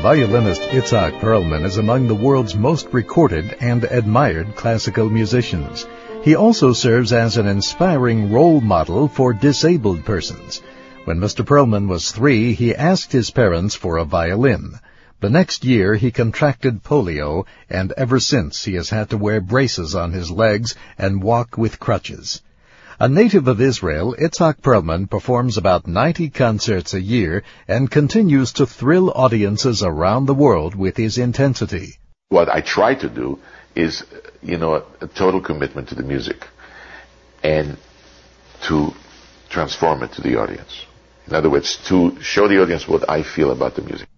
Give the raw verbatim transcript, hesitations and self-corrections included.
Violinist Itzhak Perlman is among the world's most recorded and admired classical musicians. He also serves as an inspiring role model for disabled persons. When Mister Perlman was three, he asked his parents for a violin. The next year he contracted polio, and ever since he has had to wear braces on his legs and walk with crutches. A native of Israel, Itzhak Perlman performs about ninety concerts a year and continues to thrill audiences around the world with his intensity. What I try to do is, you know, a, a total commitment to the music and to transform it to the audience. In other words, to show the audience what I feel about the music.